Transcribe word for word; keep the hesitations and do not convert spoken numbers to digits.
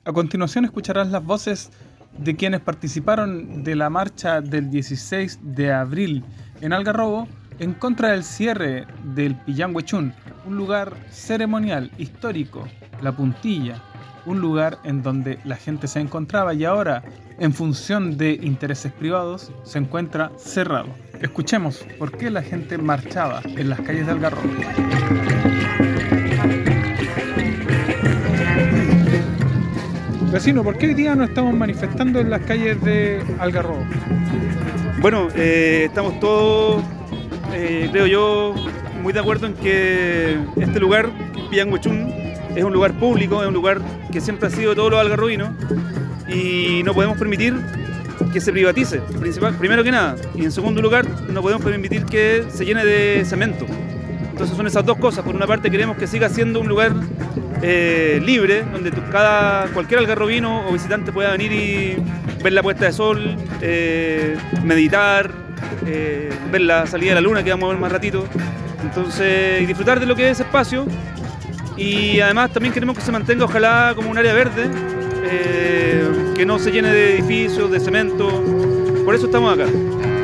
A continuación escucharás las voces de quienes participaron de la marcha del dieciséis de abril en Algarrobo en contra del cierre del Pillanhuechún, un lugar ceremonial, histórico, La Puntilla, un lugar en donde la gente se encontraba y ahora, en función de intereses privados, se encuentra cerrado. Escuchemos por qué la gente marchaba en las calles de Algarrobo. Vecino, ¿por qué hoy día nos estamos manifestando en las calles de Algarrobo? Bueno, eh, estamos todos, eh, creo yo, muy de acuerdo en que este lugar, Pillanhuechún, es un lugar público, es un lugar que siempre ha sido de todos los algarrobinos y no podemos permitir que se privatice, principal, primero que nada, y en segundo lugar, no podemos permitir que se llene de cemento. Entonces son esas dos cosas. Por una parte queremos que siga siendo un lugar eh, libre, donde cada, cualquier algarrobino o visitante pueda venir y ver la puesta de sol, eh, meditar, eh, ver la salida de la luna que vamos a ver más ratito. Entonces, y disfrutar de lo que es ese espacio. Y además también queremos que se mantenga ojalá como un área verde, eh, que no se llene de edificios, de cemento. Por eso estamos acá.